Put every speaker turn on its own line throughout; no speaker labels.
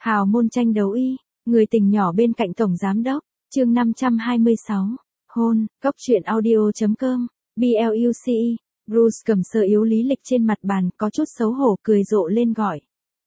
Hào môn tranh đấu y, người tình nhỏ bên cạnh tổng giám đốc, chương 526, hôn, cốc truyện audio.com, BLUCE, Bruce cầm sơ yếu lý lịch trên mặt bàn, có chút xấu hổ cười rộ lên gọi.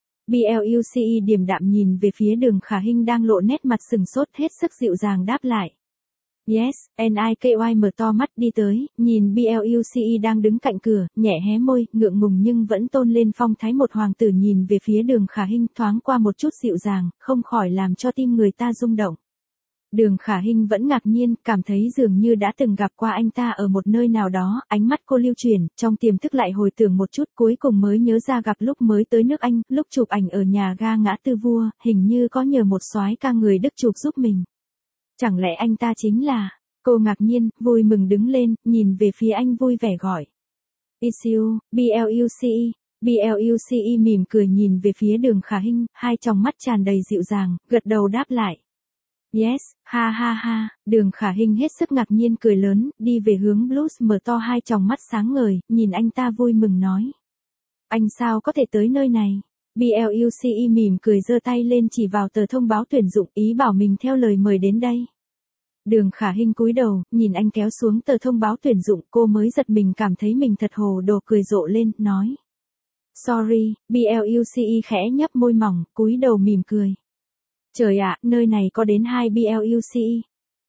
BLUCE điềm đạm nhìn về phía Đường Khả Hinh đang lộ nét mặt sừng sốt hết sức dịu dàng đáp lại. Yes, NIKY mở to mắt đi tới, nhìn BLUCE đang đứng cạnh cửa, nhẹ hé môi, ngượng ngùng nhưng vẫn tôn lên phong thái một hoàng tử nhìn về phía Đường Khả Hinh thoáng qua một chút dịu dàng, không khỏi làm cho tim người ta rung động. Đường Khả Hinh vẫn ngạc nhiên, cảm thấy dường như đã từng gặp qua anh ta ở một nơi nào đó, ánh mắt cô lưu chuyển, trong tiềm thức lại hồi tưởng một chút cuối cùng mới nhớ ra gặp lúc mới tới nước Anh, lúc chụp ảnh ở nhà ga ngã tư Vua, hình như có nhờ một soái ca người Đức chụp giúp mình. Chẳng lẽ anh ta chính là... Cô ngạc nhiên, vui mừng đứng lên, nhìn về phía anh vui vẻ gọi. It's you, BLUCE. BLUCE mỉm cười nhìn về phía Đường Khả Hinh, hai tròng mắt tràn đầy dịu dàng, gật đầu đáp lại. Yes, ha ha ha, Đường Khả Hinh hết sức ngạc nhiên cười lớn, đi về hướng Blues mở to hai tròng mắt sáng ngời, nhìn anh ta vui mừng nói. Anh sao có thể tới nơi này? BLUCE mỉm cười giơ tay lên chỉ vào tờ thông báo tuyển dụng, ý bảo mình theo lời mời đến đây. Đường Khả Hinh cúi đầu, nhìn anh kéo xuống tờ thông báo tuyển dụng, cô mới giật mình cảm thấy mình thật hồ đồ cười rộ lên, nói. Sorry, BLUCE khẽ nhấp môi mỏng, cúi đầu mỉm cười. Trời ạ, nơi này có đến 2 BLUCE.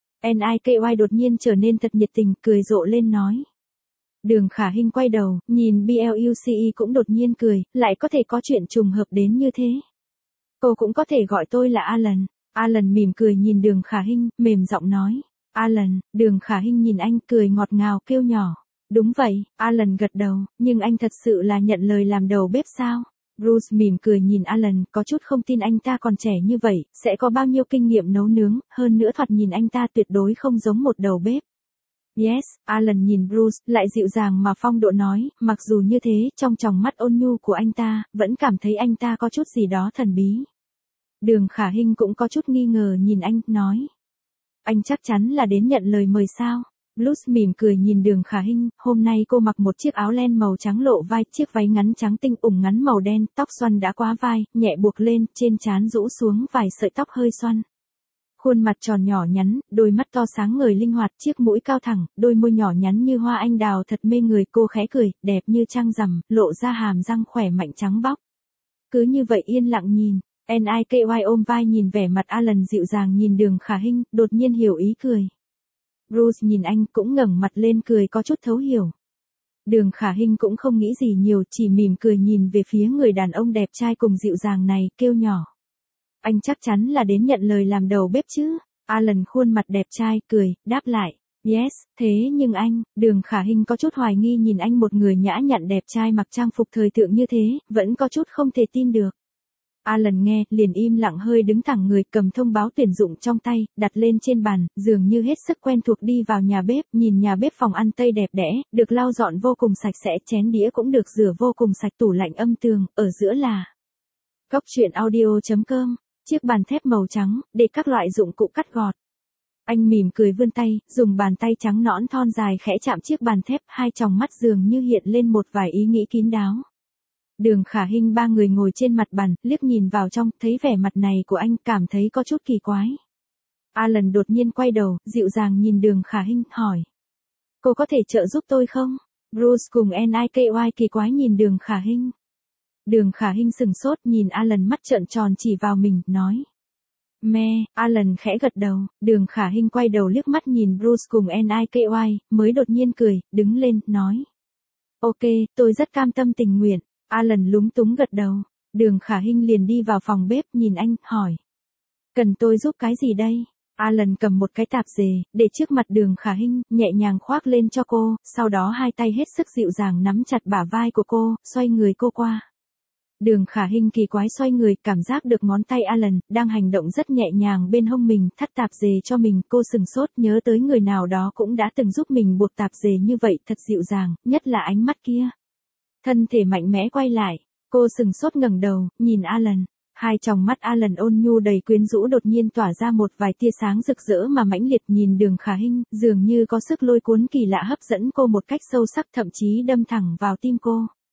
NIKY đột nhiên trở nên thật nhiệt tình, cười rộ lên nói. Đường Khả Hinh quay đầu, nhìn BLUCE cũng đột nhiên cười, lại có thể có chuyện trùng hợp đến như thế. Cô cũng có thể gọi tôi là Alan. Alan mỉm cười nhìn Đường Khả Hinh, mềm giọng nói. Alan, Đường Khả Hinh nhìn anh cười ngọt ngào kêu nhỏ. Đúng vậy, Alan gật đầu, nhưng anh thật sự là nhận lời làm đầu bếp sao? Bruce mỉm cười nhìn Alan, có chút không tin anh ta còn trẻ như vậy, sẽ có bao nhiêu kinh nghiệm nấu nướng, hơn nữa thoạt nhìn anh ta tuyệt đối không giống một đầu bếp. Yes, Alan nhìn Bruce, lại dịu dàng mà phong độ nói, mặc dù như thế, trong tròng mắt ôn nhu của anh ta, vẫn cảm thấy anh ta có chút gì đó thần bí. Đường Khả Hinh cũng có chút nghi ngờ nhìn anh, nói. Anh chắc chắn là đến nhận lời mời sao? Blues mỉm cười nhìn Đường Khả Hinh, hôm nay cô mặc một chiếc áo len màu trắng lộ vai, chiếc váy ngắn trắng tinh ủng ngắn màu đen, tóc xoăn đã quá vai, nhẹ buộc lên, trên trán rũ xuống vài sợi tóc hơi xoăn. Khuôn mặt tròn nhỏ nhắn, đôi mắt to sáng ngời linh hoạt, chiếc mũi cao thẳng, đôi môi nhỏ nhắn như hoa anh đào thật mê người, cô khẽ cười, đẹp như trăng rằm, lộ ra hàm răng khỏe mạnh trắng bóc. Cứ như vậy yên lặng nhìn. NIKY ôm vai nhìn vẻ mặt Alan dịu dàng nhìn Đường Khả Hinh, đột nhiên hiểu ý cười. Bruce nhìn anh cũng ngẩng mặt lên cười có chút thấu hiểu. Đường Khả Hinh cũng không nghĩ gì nhiều, chỉ mỉm cười nhìn về phía người đàn ông đẹp trai cùng dịu dàng này, kêu nhỏ. Anh chắc chắn là đến nhận lời làm đầu bếp chứ? Alan khuôn mặt đẹp trai, cười, đáp lại. Yes, thế nhưng anh, Đường Khả Hinh có chút hoài nghi nhìn anh một người nhã nhặn đẹp trai mặc trang phục thời thượng như thế, vẫn có chút không thể tin được. Alan nghe, liền im lặng hơi đứng thẳng người, cầm thông báo tuyển dụng trong tay, đặt lên trên bàn, dường như hết sức quen thuộc đi vào nhà bếp, nhìn nhà bếp phòng ăn Tây đẹp đẽ, được lau dọn vô cùng sạch sẽ, chén đĩa cũng được rửa vô cùng sạch, tủ lạnh âm tường, ở giữa là cốc truyện audio.com, chiếc bàn thép màu trắng, để các loại dụng cụ cắt gọt. Anh mỉm cười vươn tay, dùng bàn tay trắng nõn thon dài khẽ chạm chiếc bàn thép, hai tròng mắt dường như hiện lên một vài ý nghĩ kín đáo. Đường Khả Hinh ba người ngồi trên mặt bàn, liếc nhìn vào trong, thấy vẻ mặt này của anh, cảm thấy có chút kỳ quái. Alan đột nhiên quay đầu, dịu dàng nhìn Đường Khả Hinh, hỏi. Cô có thể trợ giúp tôi không? Bruce cùng NIKY kỳ quái nhìn Đường Khả Hinh. Đường Khả Hinh sừng sốt nhìn Alan mắt trợn tròn chỉ vào mình, nói. Alan khẽ gật đầu, Đường Khả Hinh quay đầu liếc mắt nhìn Bruce cùng NIKY, mới đột nhiên cười, đứng lên, nói. Ok, tôi rất cam tâm tình nguyện. Alan lúng túng gật đầu, Đường Khả Hinh liền đi vào phòng bếp nhìn anh, hỏi. Cần tôi giúp cái gì đây? Alan cầm một cái tạp dề, để trước mặt Đường Khả Hinh, nhẹ nhàng khoác lên cho cô, sau đó hai tay hết sức dịu dàng nắm chặt bả vai của cô, xoay người cô qua. Đường Khả Hinh kỳ quái xoay người, cảm giác được ngón tay Alan, đang hành động rất nhẹ nhàng bên hông mình, thắt tạp dề cho mình, cô sừng sốt nhớ tới người nào đó cũng đã từng giúp mình buộc tạp dề như vậy, thật dịu dàng, nhất là ánh mắt kia. Thân thể mạnh mẽ quay lại, cô sừng sốt ngẩng đầu, nhìn Alan. Hai tròng mắt Alan ôn nhu đầy quyến rũ đột nhiên tỏa ra một vài tia sáng rực rỡ mà mãnh liệt nhìn Đường Khả Hinh, dường như có sức lôi cuốn kỳ lạ hấp dẫn cô một cách sâu sắc thậm chí đâm thẳng vào tim cô.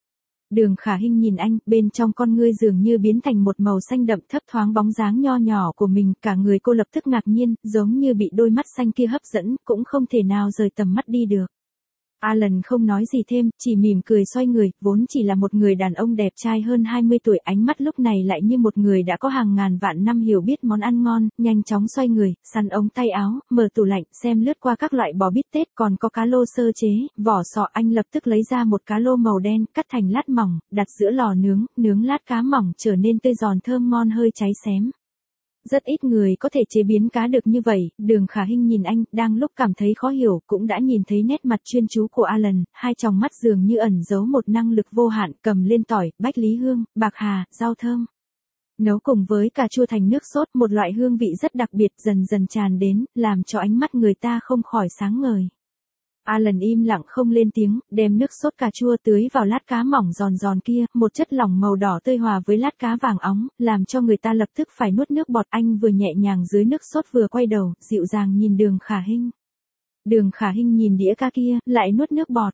Đường Khả Hinh nhìn anh, bên trong con ngươi dường như biến thành một màu xanh đậm, thấp thoáng bóng dáng nho nhỏ của mình, cả người cô lập tức ngạc nhiên, giống như bị đôi mắt xanh kia hấp dẫn, cũng không thể nào rời tầm mắt đi được. Alan không nói gì thêm, chỉ mỉm cười xoay người, vốn chỉ là một người đàn ông đẹp trai hơn 20 tuổi, ánh mắt lúc này lại như một người đã có hàng ngàn vạn năm hiểu biết món ăn ngon, nhanh chóng xoay người, sắn ống tay áo, mở tủ lạnh, xem lướt qua các loại bò bít tết, còn có cá lô sơ chế, vỏ sọ. Anh lập tức lấy ra một cá lô màu đen, cắt thành lát mỏng, đặt giữa lò nướng, nướng lát cá mỏng trở nên tươi giòn thơm ngon hơi cháy xém. Rất ít người có thể chế biến cá được như vậy, Đường Khả Hinh nhìn anh, đang lúc cảm thấy khó hiểu, cũng đã nhìn thấy nét mặt chuyên chú của Alan, hai tròng mắt dường như ẩn giấu một năng lực vô hạn, cầm lên tỏi, bách lý hương, bạc hà, rau thơm. Nấu cùng với cà chua thành nước sốt, một loại hương vị rất đặc biệt dần dần tràn đến, làm cho ánh mắt người ta không khỏi sáng ngời. Alan im lặng không lên tiếng, đem nước sốt cà chua tưới vào lát cá mỏng giòn giòn kia, một chất lỏng màu đỏ tươi hòa với lát cá vàng óng, làm cho người ta lập tức phải nuốt nước bọt. Anh vừa nhẹ nhàng dưới nước sốt vừa quay đầu, dịu dàng nhìn Đường Khả Hinh. Đường Khả Hinh nhìn đĩa cá kia, lại nuốt nước bọt.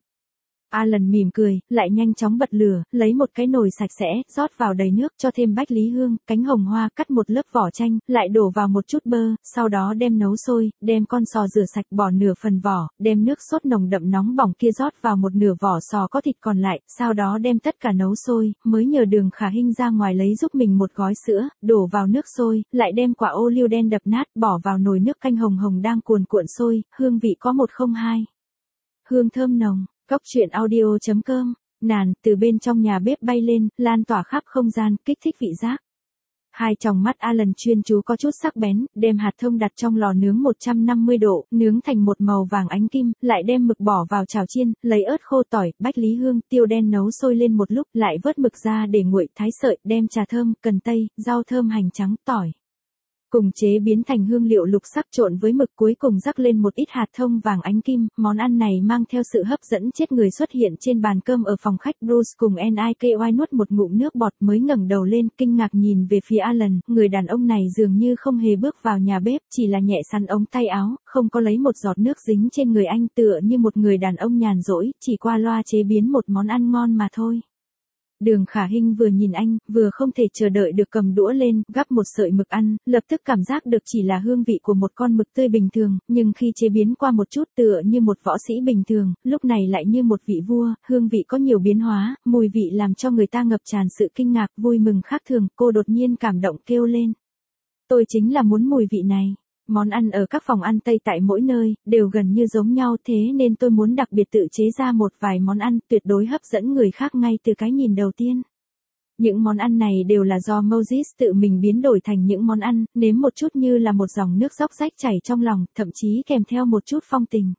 Alan mỉm cười, lại nhanh chóng bật lửa, lấy một cái nồi sạch sẽ, rót vào đầy nước, cho thêm bách lý hương, cánh hồng hoa, cắt một lớp vỏ chanh, lại đổ vào một chút bơ, sau đó đem nấu sôi, đem con sò rửa sạch bỏ nửa phần vỏ, đem nước sốt nồng đậm nóng bỏng kia rót vào một nửa vỏ sò có thịt còn lại, sau đó đem tất cả nấu sôi, mới nhờ Đường Khả Hinh ra ngoài lấy giúp mình một gói sữa, đổ vào nước sôi, lại đem quả ô liu đen đập nát, bỏ vào nồi nước canh hồng hồng đang cuồn cuộn sôi, hương vị có 102. Hương thơm nồng. Cốc truyện audio.com, nàn, từ bên trong nhà bếp bay lên, lan tỏa khắp không gian, kích thích vị giác. Hai tròng mắt Alan chuyên chú có chút sắc bén, đem hạt thông đặt trong lò nướng 150 độ, nướng thành một màu vàng ánh kim, lại đem mực bỏ vào chảo chiên, lấy ớt khô, tỏi, bách lý hương, tiêu đen nấu sôi lên một lúc, lại vớt mực ra để nguội, thái sợi, đem trà thơm, cần tây, rau thơm, hành trắng, tỏi cùng chế biến thành hương liệu lục sắc trộn với mực, cuối cùng rắc lên một ít hạt thông vàng ánh kim. Món ăn này mang theo sự hấp dẫn chết người xuất hiện trên bàn cơm ở phòng khách. Bruce cùng Niky nuốt một ngụm nước bọt mới ngẩng đầu lên, kinh ngạc nhìn về phía Alan. Người đàn ông này dường như không hề bước vào nhà bếp, chỉ là nhẹ sắn ống tay áo, không có lấy một giọt nước dính trên người anh, tựa như một người đàn ông nhàn rỗi, chỉ qua loa chế biến một món ăn ngon mà thôi. Đường Khả Hinh vừa nhìn anh, vừa không thể chờ đợi được cầm đũa lên, gắp một sợi mực ăn, lập tức cảm giác được chỉ là hương vị của một con mực tươi bình thường, nhưng khi chế biến qua một chút tựa như một võ sĩ bình thường, lúc này lại như một vị vua, hương vị có nhiều biến hóa, mùi vị làm cho người ta ngập tràn sự kinh ngạc, vui mừng khác thường. Cô đột nhiên cảm động kêu lên. Tôi chính là muốn mùi vị này. Món ăn ở các phòng ăn Tây tại mỗi nơi, đều gần như giống nhau, thế nên tôi muốn đặc biệt tự chế ra một vài món ăn, tuyệt đối hấp dẫn người khác ngay từ cái nhìn đầu tiên. Những món ăn này đều là do Moses tự mình biến đổi thành những món ăn, nếm một chút như là một dòng nước róc rách chảy trong lòng, thậm chí kèm theo một chút phong tình.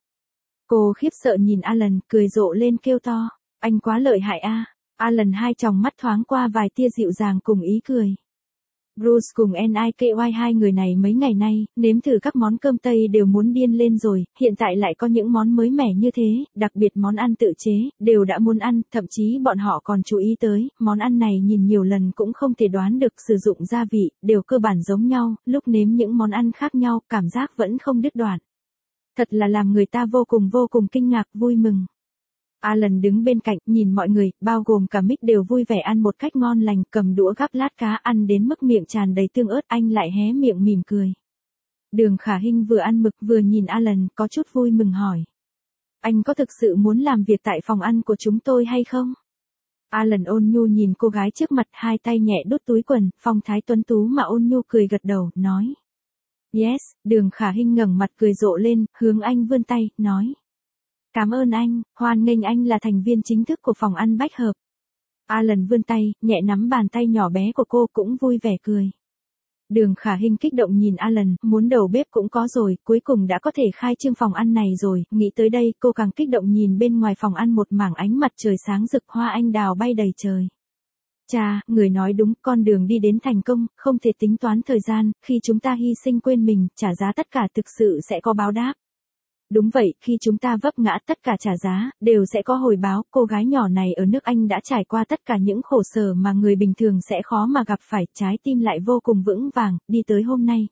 Cô khiếp sợ nhìn Alan, cười rộ lên kêu to. Anh quá lợi hại a. Alan hai tròng mắt thoáng qua vài tia dịu dàng cùng ý cười. Bruce cùng Niky hai người này mấy ngày nay, nếm thử các món cơm Tây đều muốn điên lên rồi, hiện tại lại có những món mới mẻ như thế, đặc biệt món ăn tự chế, đều đã muốn ăn, thậm chí bọn họ còn chú ý tới, món ăn này nhìn nhiều lần cũng không thể đoán được sử dụng gia vị, đều cơ bản giống nhau, lúc nếm những món ăn khác nhau, cảm giác vẫn không đứt đoạn. Thật là làm người ta vô cùng kinh ngạc, vui mừng. Alan đứng bên cạnh, nhìn mọi người, bao gồm cả Mick đều vui vẻ ăn một cách ngon lành, cầm đũa gắp lát cá ăn đến mức miệng tràn đầy tương ớt, anh lại hé miệng mỉm cười. Đường Khả Hinh vừa ăn mực vừa nhìn Alan, có chút vui mừng hỏi. Anh có thực sự muốn làm việc tại phòng ăn của chúng tôi hay không? Alan ôn nhu nhìn cô gái trước mặt, hai tay nhẹ đút túi quần, phong thái tuấn tú mà ôn nhu cười gật đầu, nói. Yes, Đường Khả Hinh ngẩng mặt cười rộ lên, hướng anh vươn tay, nói. Cảm ơn anh, hoan nghênh anh là thành viên chính thức của phòng ăn Bách Hợp. Alan vươn tay, nhẹ nắm bàn tay nhỏ bé của cô, cũng vui vẻ cười. Đường Khả Hinh kích động nhìn Alan, muốn đầu bếp cũng có rồi, cuối cùng đã có thể khai trương phòng ăn này rồi, nghĩ tới đây, cô càng kích động nhìn bên ngoài phòng ăn một mảng ánh mặt trời sáng rực, hoa anh đào bay đầy trời. Chà, người nói đúng, con đường đi đến thành công, không thể tính toán thời gian, khi chúng ta hy sinh quên mình, trả giá tất cả thực sự sẽ có báo đáp. Đúng vậy, khi chúng ta vấp ngã tất cả trả giá, đều sẽ có hồi báo. Cô gái nhỏ này ở nước Anh đã trải qua tất cả những khổ sở mà người bình thường sẽ khó mà gặp phải, trái tim lại vô cùng vững vàng, đi tới hôm nay.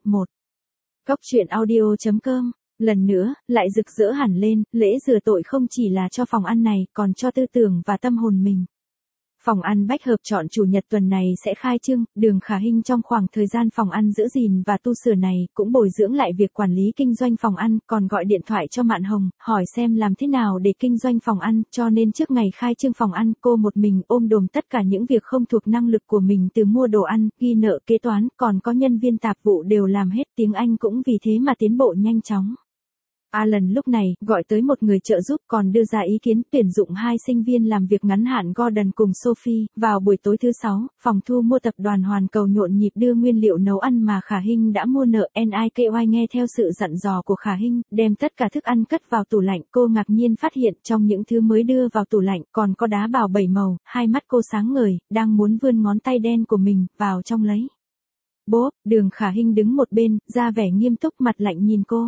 Cốc truyện audio.com, lần nữa, lại rực rỡ hẳn lên, lễ rửa tội không chỉ là cho phòng ăn này, còn cho tư tưởng và tâm hồn mình. Phòng ăn Bách Hợp chọn chủ nhật tuần này sẽ khai trương, Đường Khả Hinh trong khoảng thời gian phòng ăn giữ gìn và tu sửa này cũng bồi dưỡng lại việc quản lý kinh doanh phòng ăn, còn gọi điện thoại cho Mạn Hồng, hỏi xem làm thế nào để kinh doanh phòng ăn, cho nên trước ngày khai trương phòng ăn, cô một mình ôm đồm tất cả những việc không thuộc năng lực của mình, từ mua đồ ăn, ghi nợ, kế toán, còn có nhân viên tạp vụ đều làm hết, tiếng Anh cũng vì thế mà tiến bộ nhanh chóng. Alan lúc này gọi tới một người trợ giúp, còn đưa ra ý kiến tuyển dụng 2 sinh viên làm việc ngắn hạn Gordon cùng Sophie. Vào buổi tối thứ 6, phòng thu mua tập đoàn Hoàn Cầu nhộn nhịp đưa nguyên liệu nấu ăn mà Khả Hinh đã mua nợ. NIKY nghe theo sự dặn dò của Khả Hinh, đem tất cả thức ăn cất vào tủ lạnh. Cô ngạc nhiên phát hiện trong những thứ mới đưa vào tủ lạnh còn có đá bào 7 màu. Hai mắt cô sáng ngời, đang muốn vươn ngón tay đen của mình vào trong lấy. Bốp, Đường Khả Hinh đứng một bên, ra vẻ nghiêm túc, mặt lạnh nhìn cô.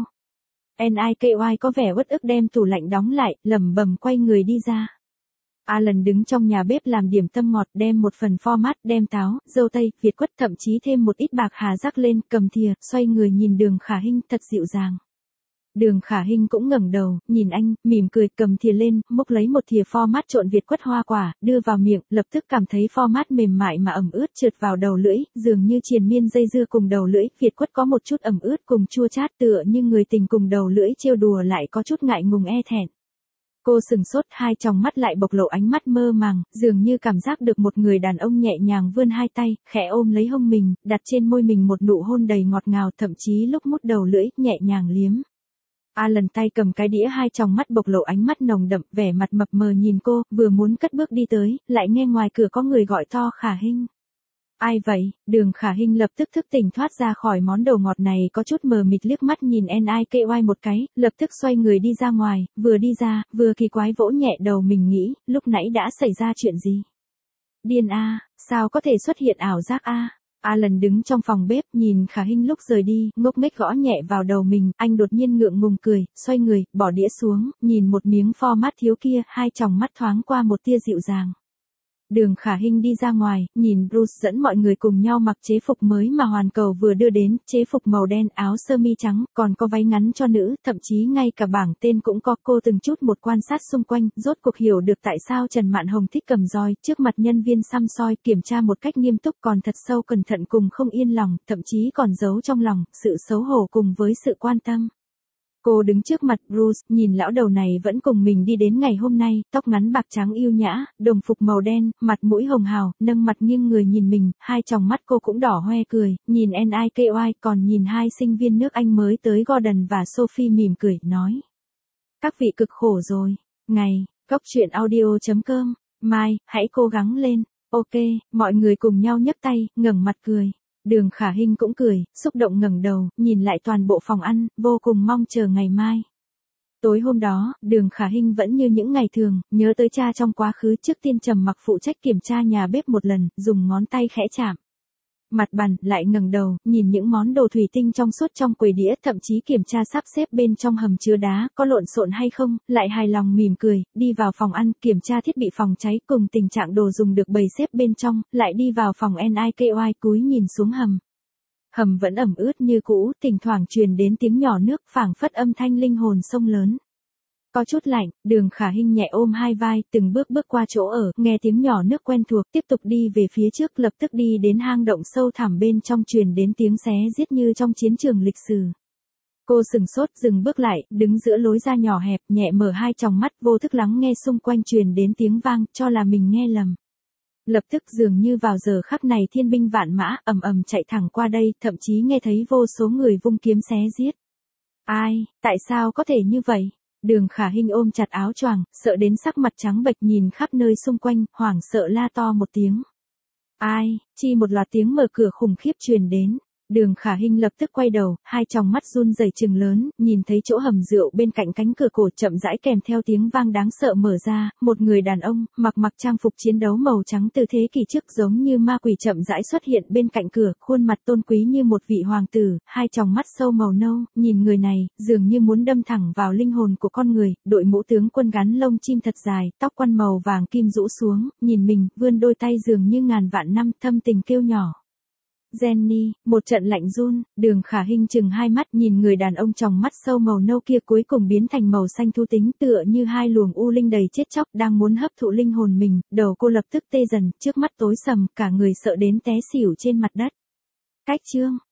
NIKY có vẻ uất ức đem tủ lạnh đóng lại, lẩm bẩm quay người đi ra. Alan đứng trong nhà bếp làm điểm tâm ngọt, đem một phần format, đem táo, dâu tây, việt quất, thậm chí thêm một ít bạc hà rắc lên, cầm thìa, xoay người nhìn Đường Khả Hinh thật dịu dàng. Đường Khả Hinh cũng ngẩng đầu, nhìn anh, mỉm cười, cầm thìa lên, múc lấy một thìa format trộn việt quất hoa quả, đưa vào miệng, lập tức cảm thấy format mềm mại mà ẩm ướt trượt vào đầu lưỡi, dường như triền miên dây dưa cùng đầu lưỡi, việt quất có một chút ẩm ướt cùng chua chát, tựa như người tình cùng đầu lưỡi trêu đùa lại có chút ngại ngùng e thẹn. Cô sừng sốt, hai tròng mắt lại bộc lộ ánh mắt mơ màng, dường như cảm giác được một người đàn ông nhẹ nhàng vươn hai tay, khẽ ôm lấy hông mình, đặt trên môi mình một nụ hôn đầy ngọt ngào, thậm chí lúc mút đầu lưỡi, nhẹ nhàng liếm. Alan tay cầm cái đĩa, hai tròng mắt bộc lộ ánh mắt nồng đậm, vẻ mặt mập mờ nhìn cô, vừa muốn cất bước đi tới, lại nghe ngoài cửa có người gọi to, Khả Hinh. Ai vậy? Đường Khả Hinh lập tức thức tỉnh thoát ra khỏi món đồ ngọt này, có chút mờ mịt liếc mắt nhìn NIKY một cái, lập tức xoay người đi ra ngoài, vừa đi ra, vừa kỳ quái vỗ nhẹ đầu mình nghĩ, lúc nãy đã xảy ra chuyện gì? Điên a, sao có thể xuất hiện ảo giác a? Alan đứng trong phòng bếp, nhìn Khả Hinh lúc rời đi, ngốc nghếch gõ nhẹ vào đầu mình, anh đột nhiên ngượng ngùng cười, xoay người, bỏ đĩa xuống, nhìn một miếng format thiếu kia, hai tròng mắt thoáng qua một tia dịu dàng. Đường Khả Hinh đi ra ngoài, nhìn Bruce dẫn mọi người cùng nhau mặc chế phục mới mà Hoàn Cầu vừa đưa đến, chế phục màu đen, áo sơ mi trắng, còn có váy ngắn cho nữ, thậm chí ngay cả bảng tên cũng có. Cô từng chút một quan sát xung quanh, rốt cuộc hiểu được tại sao Trần Mạn Hồng thích cầm roi, trước mặt nhân viên săm soi, kiểm tra một cách nghiêm túc, còn thật sâu cẩn thận cùng không yên lòng, thậm chí còn giấu trong lòng, sự xấu hổ cùng với sự quan tâm. Cô đứng trước mặt Bruce, nhìn lão đầu này vẫn cùng mình đi đến ngày hôm nay, tóc ngắn bạc trắng yêu nhã, đồng phục màu đen, mặt mũi hồng hào, nâng mặt nghiêng người nhìn mình, hai tròng mắt cô cũng đỏ hoe cười, nhìn NIKY, còn nhìn hai sinh viên nước Anh mới tới Gordon và Sophie mỉm cười, nói. Các vị cực khổ rồi. Ngày, Cốc truyện audio.com, mai, hãy cố gắng lên. Ok, mọi người cùng nhau nhấc tay, ngẩng mặt cười. Đường Khả Hinh cũng cười, xúc động ngẩng đầu, nhìn lại toàn bộ phòng ăn, vô cùng mong chờ ngày mai. Tối hôm đó, Đường Khả Hinh vẫn như những ngày thường, nhớ tới cha trong quá khứ, trước tiên trầm mặc phụ trách kiểm tra nhà bếp một lần, dùng ngón tay khẽ chạm mặt bàn, lại ngẩng đầu, nhìn những món đồ thủy tinh trong suốt trong quầy đĩa, thậm chí kiểm tra sắp xếp bên trong hầm chứa đá, có lộn xộn hay không, lại hài lòng mỉm cười, đi vào phòng ăn, kiểm tra thiết bị phòng cháy cùng tình trạng đồ dùng được bày xếp bên trong, lại đi vào phòng NIKY, cúi nhìn xuống hầm. Hầm vẫn ẩm ướt như cũ, thỉnh thoảng truyền đến tiếng nhỏ nước, phảng phất âm thanh linh hồn sông lớn. Có chút lạnh, Đường Khả Hinh nhẹ ôm hai vai, từng bước bước qua chỗ ở, nghe tiếng nhỏ nước quen thuộc, tiếp tục đi về phía trước, lập tức đi đến hang động sâu thẳm bên trong, truyền đến tiếng xé giết như trong chiến trường lịch sử. Cô sừng sốt, dừng bước lại, đứng giữa lối ra nhỏ hẹp, nhẹ mở hai tròng mắt, vô thức lắng nghe xung quanh truyền đến tiếng vang, cho là mình nghe lầm. Lập tức dường như vào giờ khắc này thiên binh vạn mã, ầm ầm chạy thẳng qua đây, thậm chí nghe thấy vô số người vung kiếm xé giết. Ai, tại sao có thể như vậy? Đường Khả Hinh ôm chặt áo choàng, sợ đến sắc mặt trắng bệch, nhìn khắp nơi xung quanh, hoảng sợ la to một tiếng. Ai, chi một loạt tiếng mở cửa khủng khiếp truyền đến. Đường Khả Hinh lập tức quay đầu, hai tròng mắt run rẩy trừng lớn, nhìn thấy chỗ hầm rượu bên cạnh cánh cửa cổ chậm rãi kèm theo tiếng vang đáng sợ mở ra, một người đàn ông, mặc trang phục chiến đấu màu trắng từ thế kỷ trước, giống như ma quỷ chậm rãi xuất hiện bên cạnh cửa, khuôn mặt tôn quý như một vị hoàng tử, hai tròng mắt sâu màu nâu, nhìn người này, dường như muốn đâm thẳng vào linh hồn của con người, đội mũ tướng quân gắn lông chim thật dài, tóc quăn màu vàng kim rũ xuống, nhìn mình, vươn đôi tay dường như ngàn vạn năm, thâm tình kêu nhỏ. Jenny, một trận lạnh run, Đường Khả Hinh chừng hai mắt nhìn người đàn ông tròng mắt sâu màu nâu kia cuối cùng biến thành màu xanh thú tính tựa như hai luồng u linh đầy chết chóc đang muốn hấp thụ linh hồn mình, đầu cô lập tức tê dần, trước mắt tối sầm, cả người sợ đến té xỉu trên mặt đất. Cách chương